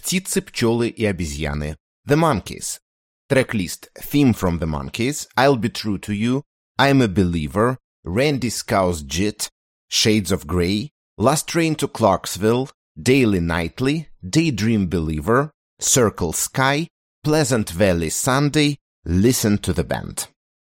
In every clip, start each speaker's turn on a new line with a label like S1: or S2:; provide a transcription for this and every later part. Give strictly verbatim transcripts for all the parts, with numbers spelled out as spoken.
S1: «Птицы, пчелы и обезьяны». The Monkees. Трек-лист Theme from the Monkees, I'll Be True to You, I'm a Believer, Randy Scou's Jit, Shades of Grey, Last Train to Clarksville, Daily Nightly, Daydream Believer, Circle Sky, Pleasant Valley Sunday, Listen to the Band.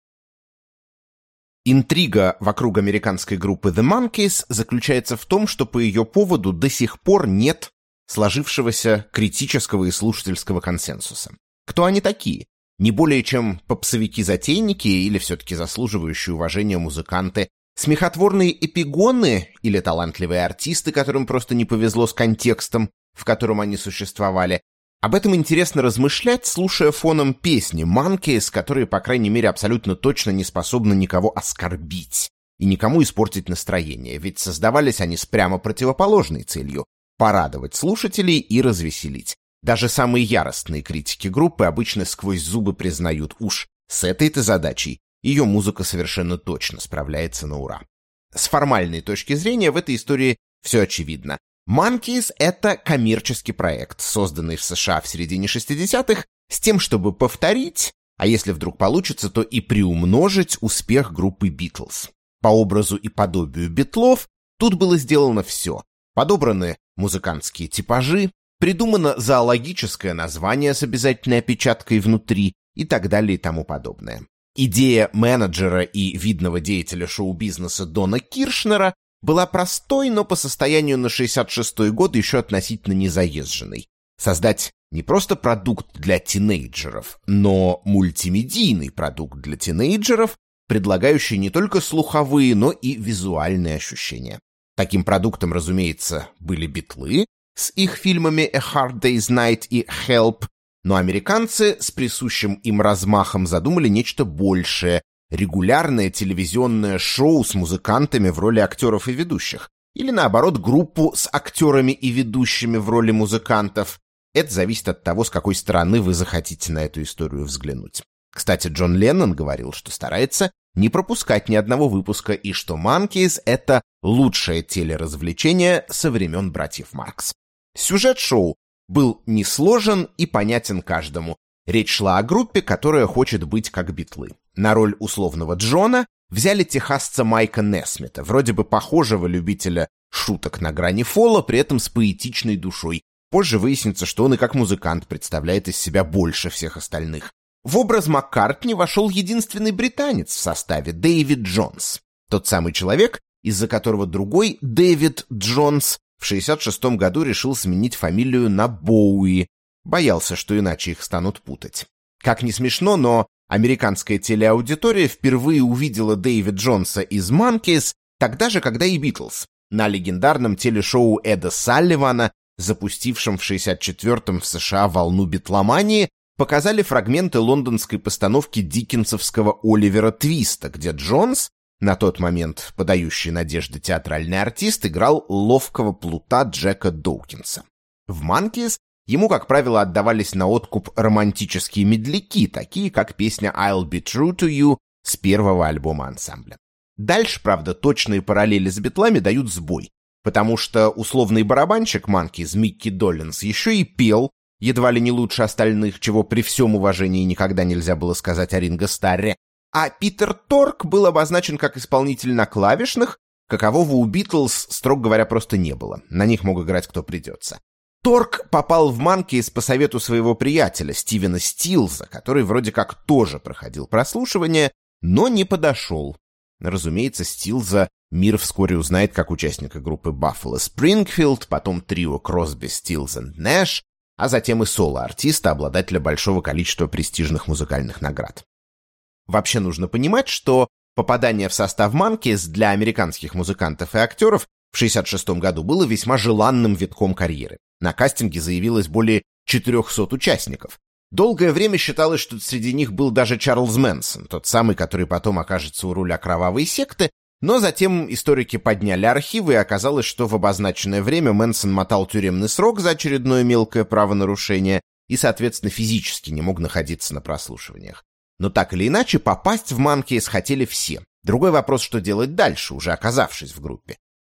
S1: Интрига вокруг американской группы The Monkees заключается в том, что по ее поводу до сих пор нет сложившегося критического и слушательского консенсуса. Кто они такие? Не более чем попсовики-затейники или все-таки заслуживающие уважения музыканты, смехотворные эпигоны или талантливые артисты, которым просто не повезло с контекстом, в котором они существовали. Об этом интересно размышлять, слушая фоном песни Monkees, которые, по крайней мере, абсолютно точно не способны никого оскорбить и никому испортить настроение, ведь создавались они с прямо противоположной целью — порадовать слушателей и развеселить. Даже самые яростные критики группы обычно сквозь зубы признают, уж с этой-то задачей ее музыка совершенно точно справляется на ура. С формальной точки зрения в этой истории все очевидно. Monkees — это коммерческий проект, созданный в США в середине шестидесятых с тем, чтобы повторить, а если вдруг получится, то и приумножить успех группы Beatles. По образу и подобию Битлов тут было сделано все. Подобраны музыкантские типажи, придумано зоологическое название с обязательной опечаткой внутри и так далее и тому подобное. Идея менеджера и видного деятеля шоу-бизнеса Дона Киршнера была простой, но по состоянию на шестьдесят шестой год еще относительно незаезженной. Создать не просто продукт для тинейджеров, но мультимедийный продукт для тинейджеров, предлагающий не только слуховые, но и визуальные ощущения. Таким продуктом, разумеется, были Битлы с их фильмами «A Hard Day's Night» и «Help», но американцы с присущим им размахом задумали нечто большее — регулярное телевизионное шоу с музыкантами в роли актеров и ведущих, или, наоборот, группу с актерами и ведущими в роли музыкантов. Это зависит от того, с какой стороны вы захотите на эту историю взглянуть. Кстати, Джон Леннон говорил, что старается не пропускать ни одного выпуска, и что Monkees — это лучшее телеразвлечение со времен братьев Маркс. Сюжет шоу был несложен и понятен каждому. Речь шла о группе, которая хочет быть как Битлы. На роль условного Джона взяли техасца Майка Несмита, вроде бы похожего любителя шуток на грани фола, при этом с поэтичной душой. Позже выяснится, что он и как музыкант представляет из себя больше всех остальных. В образ Маккартни вошел единственный британец в составе — Дэвид Джонс. Тот самый человек, из-за которого другой, Дэвид Джонс, в шестьдесят шестом году решил сменить фамилию на Боуи. Боялся, что иначе их станут путать. Как ни смешно, но американская телеаудитория впервые увидела Дэвида Джонса из Monkees тогда же, когда и Битлз, на легендарном телешоу Эда Салливана, запустившем в шестьдесят четвёртом в США волну битломании, показали фрагменты лондонской постановки диккенсовского Оливера Твиста, где Джонс, на тот момент подающий надежды театральный артист, играл ловкого плута Джека Доукинса. В Monkees ему, как правило, отдавались на откуп романтические медляки, такие как песня «I'll Be True to You» с первого альбома ансамбля. Дальше, правда, точные параллели с Битлами дают сбой, потому что условный барабанщик Monkees Микки Доллинс еще и пел, едва ли не лучше остальных, чего при всем уважении никогда нельзя было сказать о Ринго Старре, а Питер Торк был обозначен как исполнитель на клавишных, какового у Битлз, строго говоря, просто не было, на них мог играть кто придется. Торк попал в Monkees по совету своего приятеля Стивена Стилза, который вроде как тоже проходил прослушивание, но не подошел. Разумеется, Стилза мир вскоре узнает как участника группы Buffalo Springfield, потом трио Crosby, Stills and Nash, а затем и соло-артиста, обладателя большого количества престижных музыкальных наград. Вообще нужно понимать, что попадание в состав Monkees для американских музыкантов и актеров в шестьдесят шестом году было весьма желанным витком карьеры. На кастинге заявилось более четырехсот участников. Долгое время считалось, что среди них был даже Чарльз Мэнсон, тот самый, который потом окажется у руля кровавой секты, но затем историки подняли архивы, и оказалось, что в обозначенное время Мэнсон мотал тюремный срок за очередное мелкое правонарушение и, соответственно, физически не мог находиться на прослушиваниях. Но так или иначе, попасть в Monkees хотели все. Другой вопрос, что делать дальше, уже оказавшись в группе.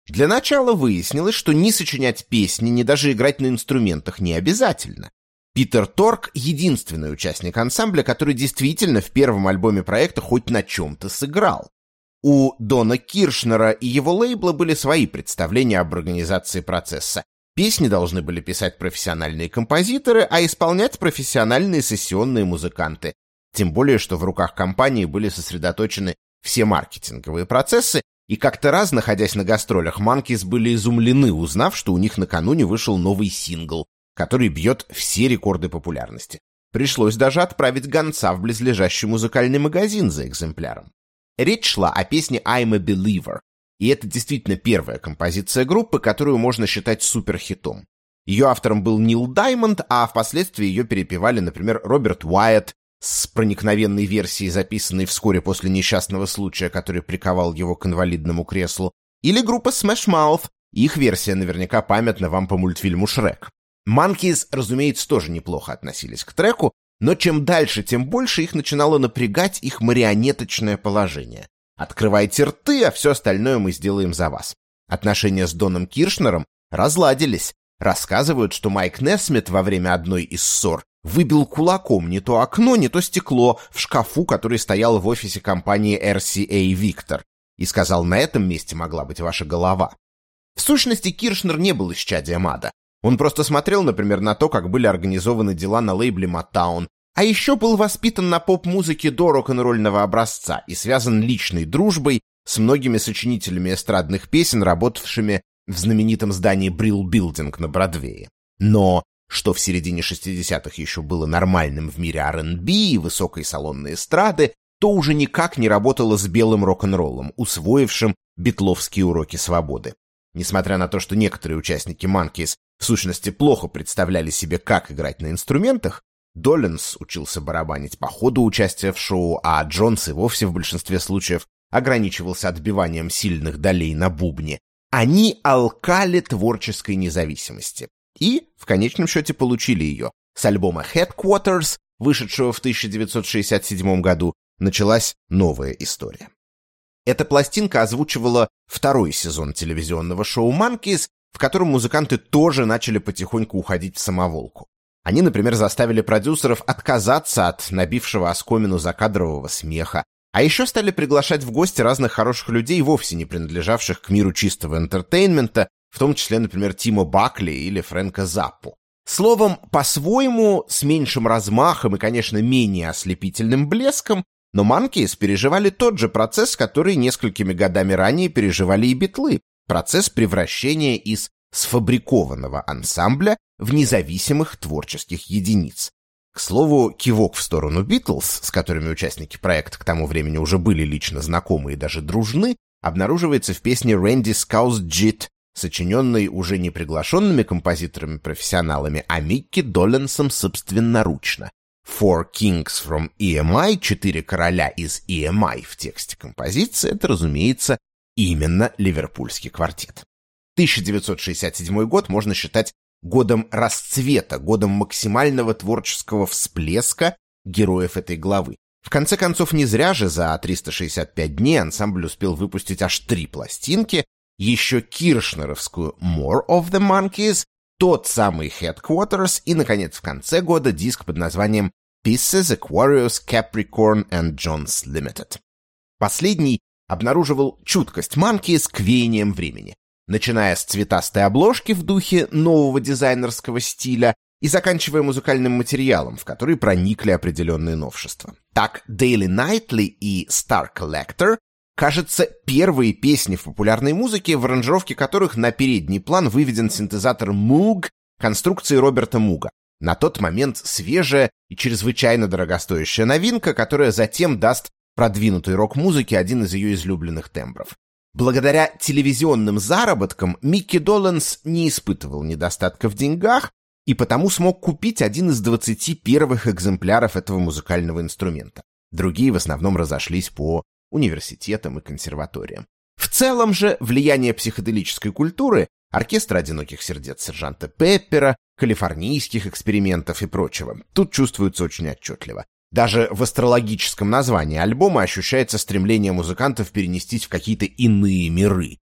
S1: Для начала выяснилось, что ни сочинять песни, ни даже играть на инструментах не обязательно. Питер Торк — единственный участник ансамбля, который действительно в первом альбоме проекта хоть на чем-то сыграл. У Дона Киршнера и его лейбла были свои представления об организации процесса. Песни должны были писать профессиональные композиторы, а исполнять профессиональные сессионные музыканты. Тем более, что в руках компании были сосредоточены все маркетинговые процессы, и как-то раз, находясь на гастролях, Monkees были изумлены, узнав, что у них накануне вышел новый сингл, который бьет все рекорды популярности. Пришлось даже отправить гонца в близлежащий музыкальный магазин за экземпляром. Речь шла о песне «I'm a Believer», и это действительно первая композиция группы, которую можно считать суперхитом. Ее автором был Нил Даймонд, а впоследствии ее перепевали, например, Роберт Уайетт с проникновенной версией, записанной вскоре после несчастного случая, который приковал его к инвалидному креслу, или группа Smash Mouth, их версия наверняка памятна вам по мультфильму «Шрек». Monkees, разумеется, тоже неплохо относились к треку, но чем дальше, тем больше их начинало напрягать их марионеточное положение. Открывайте рты, а все остальное мы сделаем за вас. Отношения с Доном Киршнером разладились. Рассказывают, что Майк Несмит во время одной из ссор выбил кулаком не то окно, не то стекло в шкафу, который стоял в офисе компании эр си эй Victor, и сказал: на этом месте могла быть ваша голова. В сущности, Киршнер не был исчадием ада. Он просто смотрел, например, на то, как были организованы дела на лейбле Motown, а еще был воспитан на поп-музыке до рок-н-ролльного образца и связан личной дружбой с многими сочинителями эстрадных песен, работавшими в знаменитом здании Брилл Билдинг на Бродвее. Но что в середине шестидесятых еще было нормальным в мире ар энд би и высокой салонной эстрады, то уже никак не работало с белым рок-н-роллом, усвоившим битловские уроки свободы. Несмотря на то, что некоторые участники Monkees в сущности плохо представляли себе, как играть на инструментах, Доллинс учился барабанить по ходу участия в шоу, а Джонс и вовсе в большинстве случаев ограничивался отбиванием сильных долей на бубне. Они алкали творческой независимости. И, в конечном счете, получили ее. С альбома Headquarters, вышедшего в тысяча девятьсот шестьдесят седьмом году, началась новая история. Эта пластинка озвучивала второй сезон телевизионного шоу Monkees, в котором музыканты тоже начали потихоньку уходить в самоволку. Они, например, заставили продюсеров отказаться от набившего оскомину закадрового смеха, а еще стали приглашать в гости разных хороших людей, вовсе не принадлежавших к миру чистого энтертейнмента, в том числе, например, Тимо Бакли или Фрэнка Заппу. Словом, по-своему, с меньшим размахом и, конечно, менее ослепительным блеском, но Monkees переживали тот же процесс, который несколькими годами ранее переживали и Битлы, процесс превращения из сфабрикованного ансамбля в независимых творческих единиц. К слову, кивок в сторону Битлз, с которыми участники проекта к тому времени уже были лично знакомы и даже дружны, обнаруживается в песне «Randy Scouse Jit», сочиненной уже не приглашенными композиторами-профессионалами, а Микки Доллинсом собственноручно. «Four Kings from и эм ай», «Четыре короля из и эм ай» в тексте композиции, это, разумеется, именно ливерпульский квартет. тысяча девятьсот шестьдесят седьмой год можно считать годом расцвета, годом максимального творческого всплеска героев этой главы. В конце концов, не зря же за триста шестьдесят пять дней ансамбль успел выпустить аж три пластинки, еще киршнеровскую «More of the Monkees», тот самый Headquarters и, наконец, в конце года диск под названием «Pieces, Aquarius, Capricorn and Jones Limited». Последний обнаруживал чуткость Monkees к веяниям времени, начиная с цветастой обложки в духе нового дизайнерского стиля и заканчивая музыкальным материалом, в который проникли определенные новшества. Так, Daily Nightly и Star Collector, кажется, первые песни в популярной музыке, в аранжировке которых на передний план выведен синтезатор Moog конструкции Роберта Муга. На тот момент свежая и чрезвычайно дорогостоящая новинка, которая затем даст продвинутой рок-музыке один из ее излюбленных тембров. Благодаря телевизионным заработкам Микки Доллинс не испытывал недостатка в деньгах и потому смог купить один из двадцати первых экземпляров этого музыкального инструмента. Другие в основном разошлись по университетам и консерваториям. В целом же влияние психоделической культуры, оркестра «Одиноких сердец» сержанта Пеппера, калифорнийских экспериментов и прочего тут чувствуется очень отчетливо. Даже в астрологическом названии альбома ощущается стремление музыкантов перенестись в какие-то иные миры.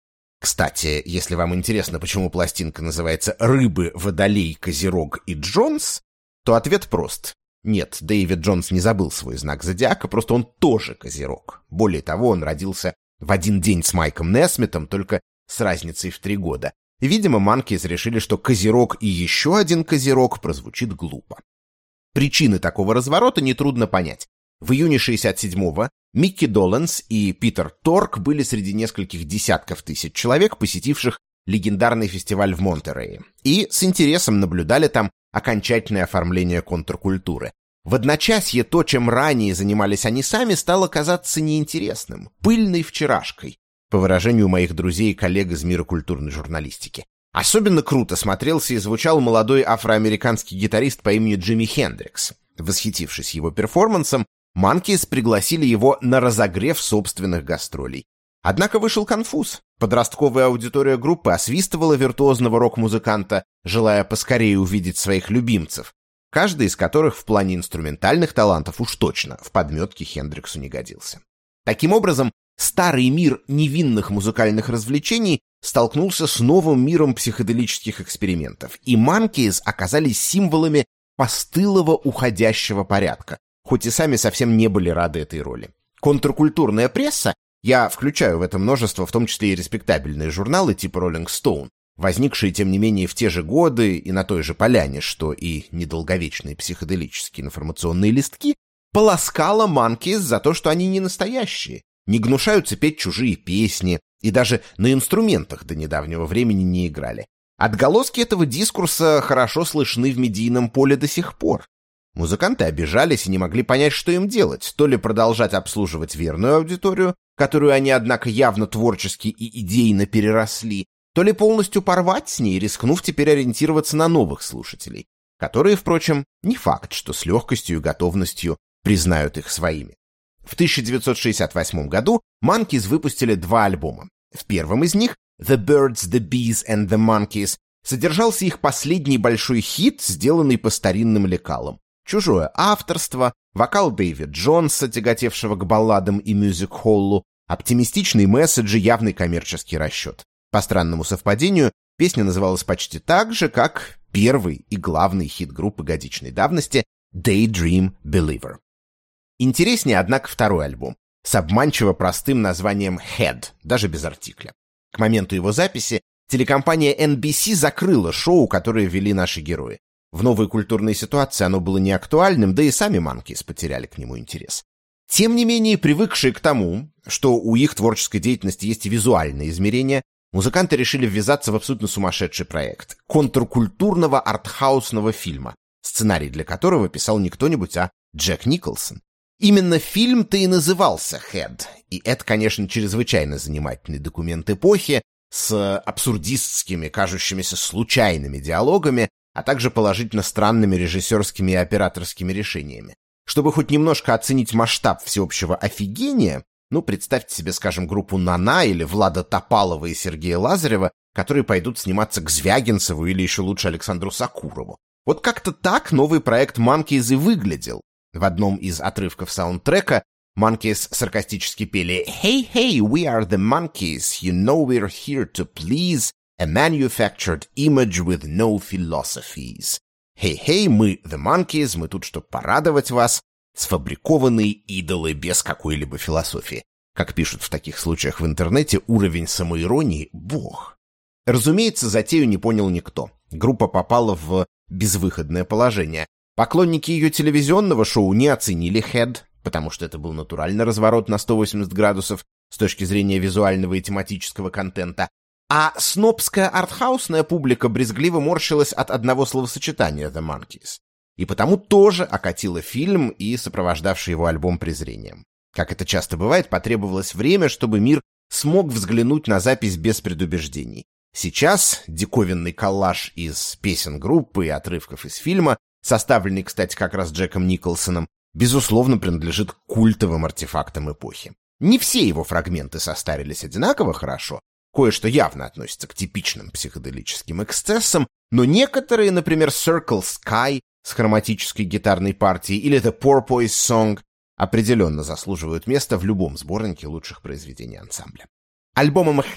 S1: Кстати, если вам интересно, почему пластинка называется «Рыбы, Водолей, Козерог и Джонс», то ответ прост. Нет, Дэвид Джонс не забыл свой знак зодиака, просто он тоже Козерог. Более того, он родился в один день с Майком Несмитом, только с разницей в три года. Видимо, Monkees решили, что Козерог и еще один Козерог прозвучит глупо. Причины такого разворота нетрудно понять. В июне шестьдесят седьмого Микки Доленс и Питер Торк были среди нескольких десятков тысяч человек, посетивших легендарный фестиваль в Монтерее, и с интересом наблюдали там окончательное оформление контркультуры. В одночасье то, чем ранее занимались они сами, стало казаться неинтересным, пыльной вчерашкой, по выражению моих друзей и коллег из мира культурной журналистики. Особенно круто смотрелся и звучал молодой афроамериканский гитарист по имени Джимми Хендрикс. Восхитившись его перформансом, Monkees пригласили его на разогрев собственных гастролей. Однако вышел конфуз. Подростковая аудитория группы освистывала виртуозного рок-музыканта, желая поскорее увидеть своих любимцев, каждый из которых в плане инструментальных талантов уж точно в подметке Хендриксу не годился. Таким образом, старый мир невинных музыкальных развлечений столкнулся с новым миром психоделических экспериментов, и Monkees оказались символами постылого уходящего порядка, хоть и сами совсем не были рады этой роли. Контркультурная пресса, я включаю в это множество, в том числе и респектабельные журналы типа Rolling Stone, возникшие, тем не менее, в те же годы и на той же поляне, что и недолговечные психоделические информационные листки, полоскала Monkees за то, что они не настоящие, не гнушаются петь чужие песни и даже на инструментах до недавнего времени не играли. Отголоски этого дискурса хорошо слышны в медийном поле до сих пор. Музыканты обижались и не могли понять, что им делать, то ли продолжать обслуживать верную аудиторию, которую они, однако, явно творчески и идейно переросли, то ли полностью порвать с ней, рискнув теперь ориентироваться на новых слушателей, которые, впрочем, не факт, что с легкостью и готовностью признают их своими. В тысяча девятьсот шестьдесят восьмом году Monkees выпустили два альбома. В первом из них, The Birds, The Bees and The Monkees, содержался их последний большой хит, сделанный по старинным лекалам. Чужое авторство, вокал Дэвида Джонса, тяготевшего к балладам и мюзик-холлу, оптимистичные месседжи, явный коммерческий расчет. По странному совпадению, песня называлась почти так же, как первый и главный хит группы годичной давности Daydream Believer. Интереснее, однако, второй альбом с обманчиво простым названием Head, даже без артикля. К моменту его записи телекомпания эн би си закрыла шоу, которое вели наши герои. В новой культурной ситуации оно было неактуальным, да и сами Monkees потеряли к нему интерес. Тем не менее, привыкшие к тому, что у их творческой деятельности есть и визуальные измерения, музыканты решили ввязаться в абсолютно сумасшедший проект контркультурного артхаусного фильма, сценарий для которого писал не кто-нибудь, а Джек Николсон. Именно фильм-то и назывался «Head», и это, конечно, чрезвычайно занимательный документ эпохи с абсурдистскими, кажущимися случайными диалогами, а также положительно странными режиссерскими и операторскими решениями. Чтобы хоть немножко оценить масштаб всеобщего офигения, ну, представьте себе, скажем, группу «Нана» или Влада Топалова и Сергея Лазарева, которые пойдут сниматься к Звягинцеву или еще лучше Александру Сакурову. Вот как-то так новый проект Monkees и выглядел. В одном из отрывков саундтрека Monkees саркастически пели «Hey, hey, we are the Monkees, you know we're here to please a manufactured image with no philosophies». «Hey, hey, мы the Monkees, мы тут, чтобы порадовать вас, сфабрикованные идолы без какой-либо философии». Как пишут в таких случаях в интернете, уровень самоиронии — бог. Разумеется, затею не понял никто. Группа попала в безвыходное положение. Поклонники ее телевизионного шоу не оценили Head, потому что это был натуральный разворот на сто восемьдесят градусов с точки зрения визуального и тематического контента, а снобская артхаусная публика брезгливо морщилась от одного словосочетания The Monkees, и потому тоже окатила фильм и сопровождавший его альбом презрением. Как это часто бывает, потребовалось время, чтобы мир смог взглянуть на запись без предубеждений. Сейчас диковинный коллаж из песен группы и отрывков из фильма, составленный, кстати, как раз Джеком Николсоном, безусловно, принадлежит к культовым артефактам эпохи. Не все его фрагменты состарились одинаково хорошо, кое-что явно относится к типичным психоделическим эксцессам, но некоторые, например, Circle Sky с хроматической гитарной партией или The Porpoise Song, определенно заслуживают места в любом сборнике лучших произведений ансамбля. Альбомом Head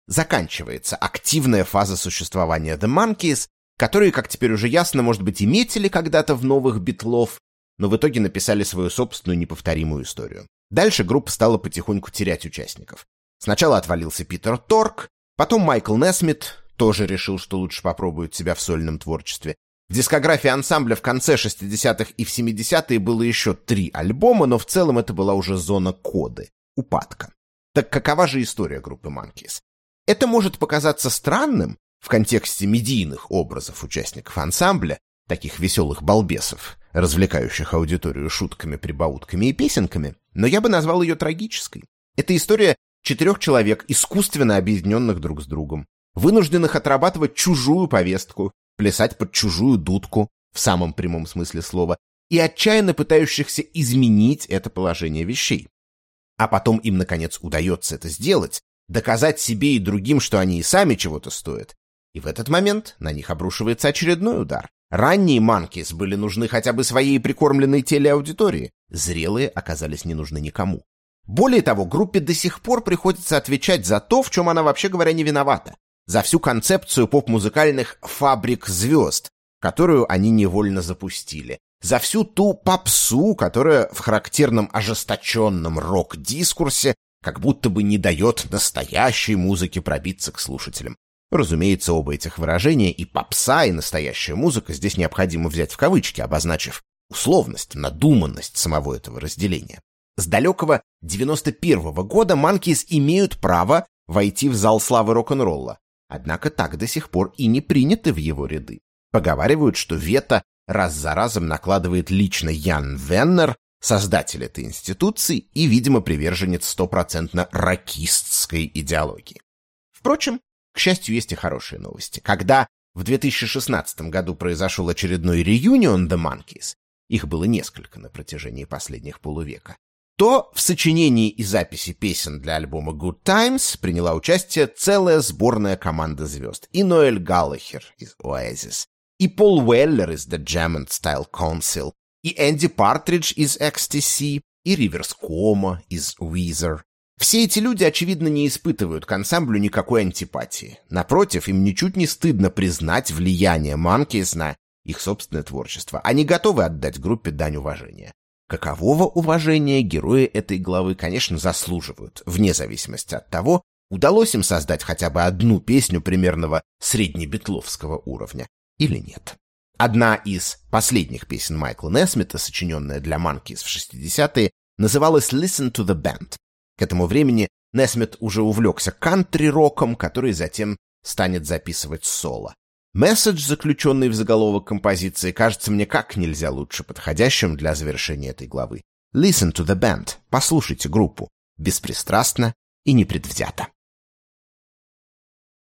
S1: заканчивается активная фаза существования The Monkees, которые, как теперь уже ясно, может быть, и метили когда-то в новых битлов, но в итоге написали свою собственную неповторимую историю. Дальше группа стала потихоньку терять участников. Сначала отвалился Питер Торк, потом Майкл Несмит тоже решил, что лучше попробует себя в сольном творчестве. В дискографии ансамбля в конце шестидесятых и в семидесятые было еще три альбома, но в целом это была уже зона коды, упадка. Так какова же история группы Monkees? Это может показаться странным в контексте медийных образов участников ансамбля, таких веселых балбесов, развлекающих аудиторию шутками, прибаутками и песенками, но я бы назвал ее трагической. Это история четырех человек, искусственно объединенных друг с другом, вынужденных отрабатывать чужую повестку, плясать под чужую дудку, в самом прямом смысле слова, и отчаянно пытающихся изменить это положение вещей. А потом им, наконец, удается это сделать, доказать себе и другим, что они и сами чего-то стоят. И в этот момент на них обрушивается очередной удар. Ранние Monkees были нужны хотя бы своей прикормленной телеаудитории, зрелые оказались не нужны никому. Более того, группе до сих пор приходится отвечать за то, в чем она, вообще говоря, не виновата. За всю концепцию поп-музыкальных «фабрик звезд», которую они невольно запустили. За всю ту попсу, которая в характерном ожесточенном рок-дискурсе как будто бы не дает настоящей музыке пробиться к слушателям. Разумеется, оба этих выражения, и попса, и настоящая музыка, здесь необходимо взять в кавычки, обозначив условность, надуманность самого этого разделения. С далекого девяносто первого года Monkees имеют право войти в зал славы рок-н-ролла. Однако так до сих пор и не приняты в его ряды. Поговаривают, что вето раз за разом накладывает лично Ян Веннер, создатель этой институции и, видимо, приверженец стопроцентно рокистской идеологии. Впрочем, к счастью, есть и хорошие новости. Когда в две тысячи шестнадцатом году произошел очередной реюнион The Monkees, их было несколько на протяжении последних полувека, то в сочинении и записи песен для альбома Good Times приняла участие целая сборная команда звезд. И Ноэль Галлахер из Oasis, и Пол Уэллер из The Jam and Style Council, и Энди Партридж из икс ти си, и Риверс Куомо из Weezer. Все эти люди, очевидно, не испытывают к ансамблю никакой антипатии. Напротив, им ничуть не стыдно признать влияние Monkees на их собственное творчество. Они готовы отдать группе дань уважения. Какового уважения герои этой главы, конечно, заслуживают, вне зависимости от того, удалось им создать хотя бы одну песню примерного среднебитловского уровня или нет. Одна из последних песен Майкла Несмита, сочиненная для Monkees в шестидесятые, называлась «Listen to the Band». К этому времени Несмит уже увлекся кантри-роком, который затем станет записывать соло. Месседж, заключенный в заголовок композиции, кажется мне как нельзя лучше подходящим для завершения этой главы. Listen to the band. Послушайте группу. Беспристрастно и непредвзято.